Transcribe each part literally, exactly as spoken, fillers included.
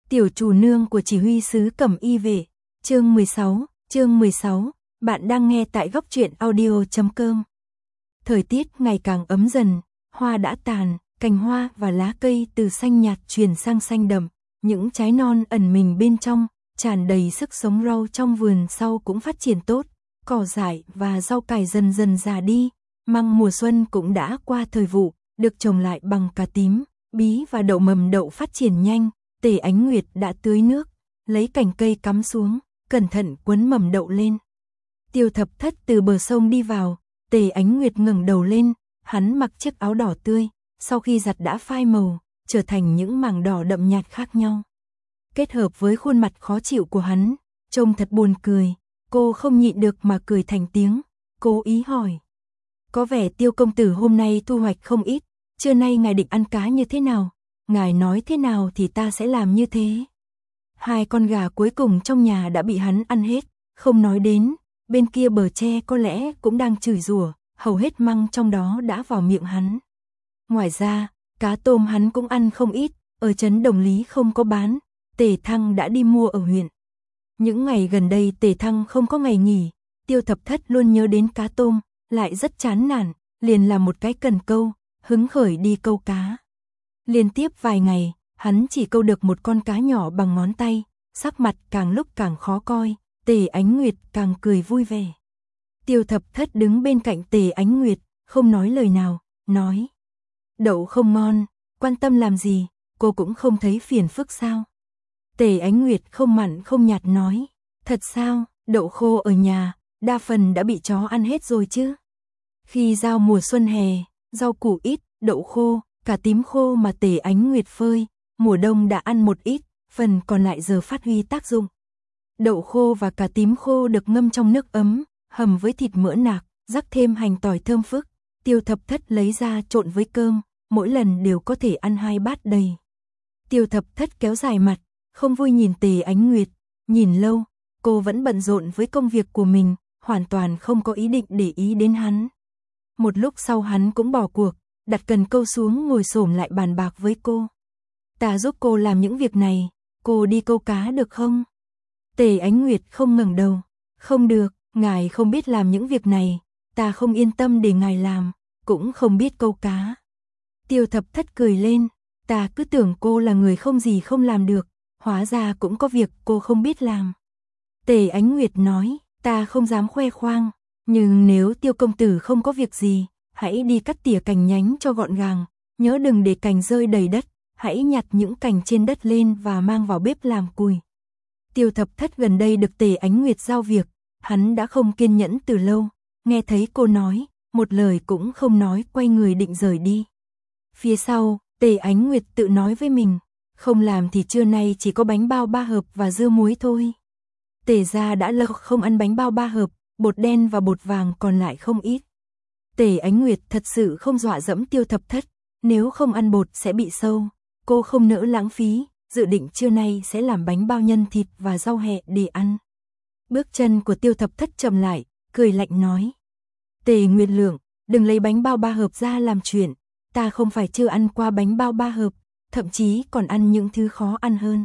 Tiểu chủ nương của chỉ huy sứ Cẩm Y Vệ, chương mười sáu, chương mười sáu, bạn đang nghe tại góc truyện audio chấm com. Thời tiết ngày càng ấm dần, hoa đã tàn, cành hoa và lá cây từ xanh nhạt chuyển sang xanh đậm, những trái non ẩn mình bên trong, tràn đầy sức sống. Rau trong vườn sau cũng phát triển tốt, cỏ dại và rau cải dần dần già đi, măng mùa xuân cũng đã qua thời vụ, được trồng lại bằng cà tím, bí và đậu. Mầm đậu phát triển nhanh, Tề Ánh Nguyệt đã tưới nước, lấy cành cây cắm xuống, cẩn thận quấn mầm đậu lên. Tiêu Thập Thất từ bờ sông đi vào, Tề Ánh Nguyệt ngẩng đầu lên, hắn mặc chiếc áo đỏ tươi, sau khi giặt đã phai màu, trở thành những mảng đỏ đậm nhạt khác nhau. Kết hợp với khuôn mặt khó chịu của hắn, trông thật buồn cười, cô không nhịn được mà cười thành tiếng, cố ý hỏi. Có vẻ Tiêu công tử hôm nay thu hoạch không ít, trưa nay ngài định ăn cá như thế nào? Ngài nói thế nào thì ta sẽ làm như thế. Hai con gà cuối cùng trong nhà đã bị hắn ăn hết, không nói đến, bên kia bờ tre có lẽ cũng đang chửi rủa, hầu hết măng trong đó đã vào miệng hắn. Ngoài ra, cá tôm hắn cũng ăn không ít, ở trấn Đồng Lý không có bán, Tề Thăng đã đi mua ở huyện. Những ngày gần đây Tề Thăng không có ngày nghỉ, Tiêu Thập Thất luôn nhớ đến cá tôm, lại rất chán nản, liền làm một cái cần câu, hứng khởi đi câu cá. Liên tiếp vài ngày, hắn chỉ câu được một con cá nhỏ bằng ngón tay, sắc mặt càng lúc càng khó coi, Tề Ánh Nguyệt càng cười vui vẻ. Tiêu Thập Thất đứng bên cạnh Tề Ánh Nguyệt, không nói lời nào, nói. Đậu không ngon, quan tâm làm gì, cô cũng không thấy phiền phức sao? Tề Ánh Nguyệt không mặn không nhạt nói, thật sao, đậu khô ở nhà, đa phần đã bị chó ăn hết rồi chứ. Khi giao mùa xuân hè, rau củ ít, đậu khô, cả tím khô mà Tề Ánh Nguyệt phơi, mùa đông đã ăn một ít, phần còn lại giờ phát huy tác dụng. Đậu khô và cả tím khô được ngâm trong nước ấm, hầm với thịt mỡ nạc, rắc thêm hành tỏi thơm phức, Tiêu Thập Thất lấy ra trộn với cơm, mỗi lần đều có thể ăn hai bát đầy. Tiêu Thập Thất kéo dài mặt, không vui nhìn Tề Ánh Nguyệt, nhìn lâu, cô vẫn bận rộn với công việc của mình, hoàn toàn không có ý định để ý đến hắn. Một lúc sau hắn cũng bỏ cuộc, đặt cần câu xuống ngồi xổm lại bàn bạc với cô. Ta giúp cô làm những việc này, cô đi câu cá được không? Tề Ánh Nguyệt không ngẩng đầu, không được, ngài không biết làm những việc này, ta không yên tâm để ngài làm, cũng không biết câu cá. Tiêu Thập Thất cười lên, ta cứ tưởng cô là người không gì không làm được, hóa ra cũng có việc cô không biết làm. Tề Ánh Nguyệt nói, ta không dám khoe khoang, nhưng nếu Tiêu công tử không có việc gì, hãy đi cắt tỉa cành nhánh cho gọn gàng, nhớ đừng để cành rơi đầy đất, hãy nhặt những cành trên đất lên và mang vào bếp làm củi. Tiêu Thập Thất gần đây được Tề Ánh Nguyệt giao việc, hắn đã không kiên nhẫn từ lâu, nghe thấy cô nói, một lời cũng không nói quay người định rời đi. Phía sau, Tề Ánh Nguyệt tự nói với mình, không làm thì trưa nay chỉ có bánh bao ba hợp và dưa muối thôi. Tề gia đã lâu không ăn bánh bao ba hợp, bột đen và bột vàng còn lại không ít. Tề Ánh Nguyệt thật sự không dọa dẫm Tiêu Thập Thất, nếu không ăn bột sẽ bị sâu, cô không nỡ lãng phí, dự định trưa nay sẽ làm bánh bao nhân thịt và rau hẹ để ăn. Bước chân của Tiêu Thập Thất chậm lại, cười lạnh nói. Tề Nguyệt Lượng, đừng lấy bánh bao ba hợp ra làm chuyện, ta không phải chưa ăn qua bánh bao ba hợp, thậm chí còn ăn những thứ khó ăn hơn.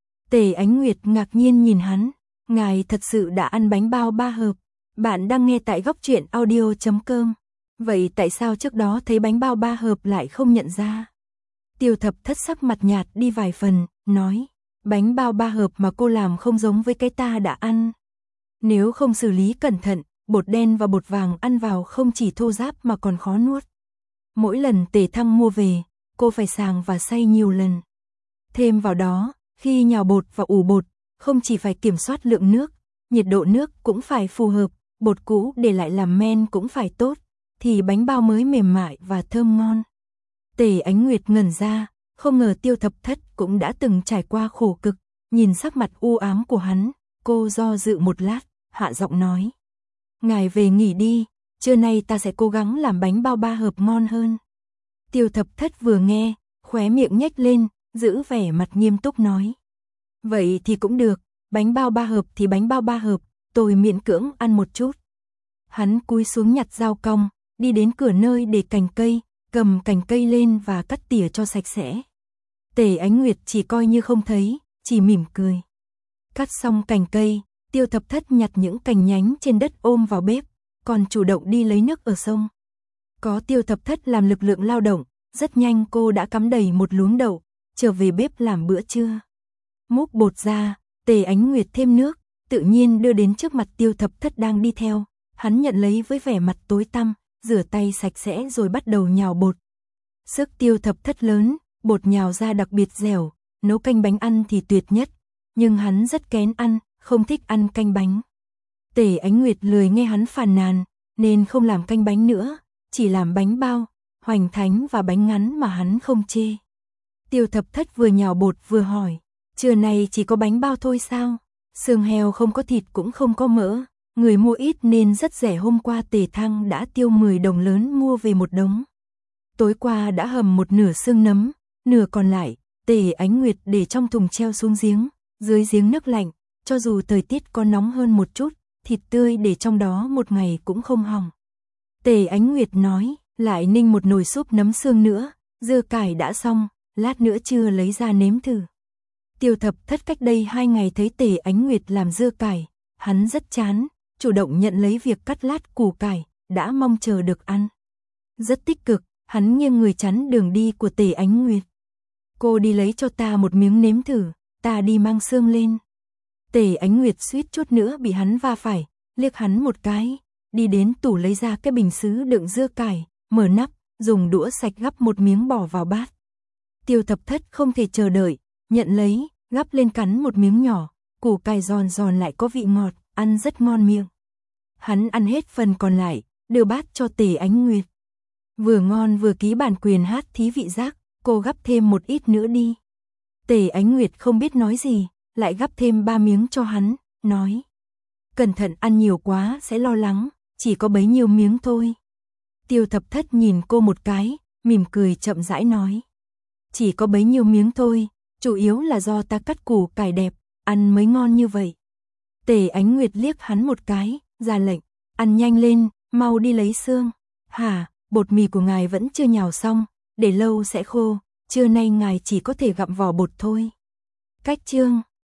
Tề Ánh Nguyệt ngạc nhiên nhìn hắn, ngài thật sự đã ăn bánh bao ba hợp, bạn đang nghe tại góc truyện audio chấm com. Vậy tại sao trước đó thấy bánh bao ba hợp lại không nhận ra? Tiêu Thập Thất sắc mặt nhạt đi vài phần, nói, bánh bao ba hợp mà cô làm không giống với cái ta đã ăn. Nếu không xử lý cẩn thận, bột đen và bột vàng ăn vào không chỉ thô ráp mà còn khó nuốt. Mỗi lần Tề Thăng mua về, cô phải sàng và xay nhiều lần. Thêm vào đó, khi nhào bột và ủ bột, không chỉ phải kiểm soát lượng nước, nhiệt độ nước cũng phải phù hợp, bột cũ để lại làm men cũng phải tốt, thì bánh bao mới mềm mại và thơm ngon. Tề Ánh Nguyệt ngẩn ra, không ngờ Tiêu Thập Thất cũng đã từng trải qua khổ cực, nhìn sắc mặt u ám của hắn, cô do dự một lát, hạ giọng nói. Ngài về nghỉ đi, trưa nay ta sẽ cố gắng làm bánh bao ba hợp ngon hơn. Tiêu Thập Thất vừa nghe, khóe miệng nhếch lên, giữ vẻ mặt nghiêm túc nói. Vậy thì cũng được, bánh bao ba hợp thì bánh bao ba hợp, tôi miễn cưỡng ăn một chút. Hắn cúi xuống nhặt dao cong, đi đến cửa nơi để cành cây, cầm cành cây lên và cắt tỉa cho sạch sẽ. Tề Ánh Nguyệt chỉ coi như không thấy, chỉ mỉm cười. Cắt xong cành cây, Tiêu Thập Thất nhặt những cành nhánh trên đất ôm vào bếp, còn chủ động đi lấy nước ở sông. Có Tiêu Thập Thất làm lực lượng lao động, rất nhanh cô đã cắm đầy một luống đậu, trở về bếp làm bữa trưa. Múc bột ra, Tề Ánh Nguyệt thêm nước, tự nhiên đưa đến trước mặt Tiêu Thập Thất đang đi theo. Hắn nhận lấy với vẻ mặt tối tăm, rửa tay sạch sẽ rồi bắt đầu nhào bột. Sức Tiêu Thập Thất lớn, bột nhào ra đặc biệt dẻo, nấu canh bánh ăn thì tuyệt nhất, nhưng hắn rất kén ăn, không thích ăn canh bánh. Tề Ánh Nguyệt lười nghe hắn phàn nàn, nên không làm canh bánh nữa, chỉ làm bánh bao, hoành thánh và bánh ngắn mà hắn không chê. Tiêu Thập Thất vừa nhào bột vừa hỏi, trưa nay chỉ có bánh bao thôi sao? Xương heo không có thịt cũng không có mỡ, người mua ít nên rất rẻ, hôm qua Tề Thăng đã tiêu mười đồng lớn mua về một đống. Tối qua đã hầm một nửa xương nấm, nửa còn lại, Tề Ánh Nguyệt để trong thùng treo xuống giếng, dưới giếng nước lạnh, cho dù thời tiết có nóng hơn một chút, thịt tươi để trong đó một ngày cũng không hỏng. Tề Ánh Nguyệt nói, lại ninh một nồi súp nấm xương nữa, dưa cải đã xong, lát nữa chưa lấy ra nếm thử. Tiêu Thập Thất cách đây hai ngày thấy Tề Ánh Nguyệt làm dưa cải, hắn rất chán, chủ động nhận lấy việc cắt lát củ cải, đã mong chờ được ăn. Rất tích cực, hắn nghiêng người chắn đường đi của Tề Ánh Nguyệt. Cô đi lấy cho ta một miếng nếm thử, ta đi mang xương lên. Tề Ánh Nguyệt suýt chút nữa bị hắn va phải, liếc hắn một cái, đi đến tủ lấy ra cái bình sứ đựng dưa cải, mở nắp, dùng đũa sạch gắp một miếng bỏ vào bát. Tiêu Thập Thất không thể chờ đợi, nhận lấy, gắp lên cắn một miếng nhỏ, củ cải giòn giòn lại có vị ngọt, ăn rất ngon miệng. Hắn ăn hết phần còn lại, đưa bát cho Tề Ánh Nguyệt. Vừa ngon vừa ký bản quyền hát thí vị giác, cô gắp thêm một ít nữa đi. Tề Ánh Nguyệt không biết nói gì, lại gắp thêm ba miếng cho hắn, nói. Cẩn thận ăn nhiều quá sẽ lo lắng, chỉ có bấy nhiêu miếng thôi. Tiêu Thập Thất nhìn cô một cái, mỉm cười chậm rãi nói. Chỉ có bấy nhiêu miếng thôi, chủ yếu là do ta cắt củ cải đẹp, ăn mới ngon như vậy. Tề Ánh Nguyệt liếc hắn một cái, ra lệnh, ăn nhanh lên, mau đi lấy xương. Hả, bột mì của ngài vẫn chưa nhào xong, để lâu sẽ khô, trưa nay ngài chỉ có thể gặm vỏ bột thôi. Cách chương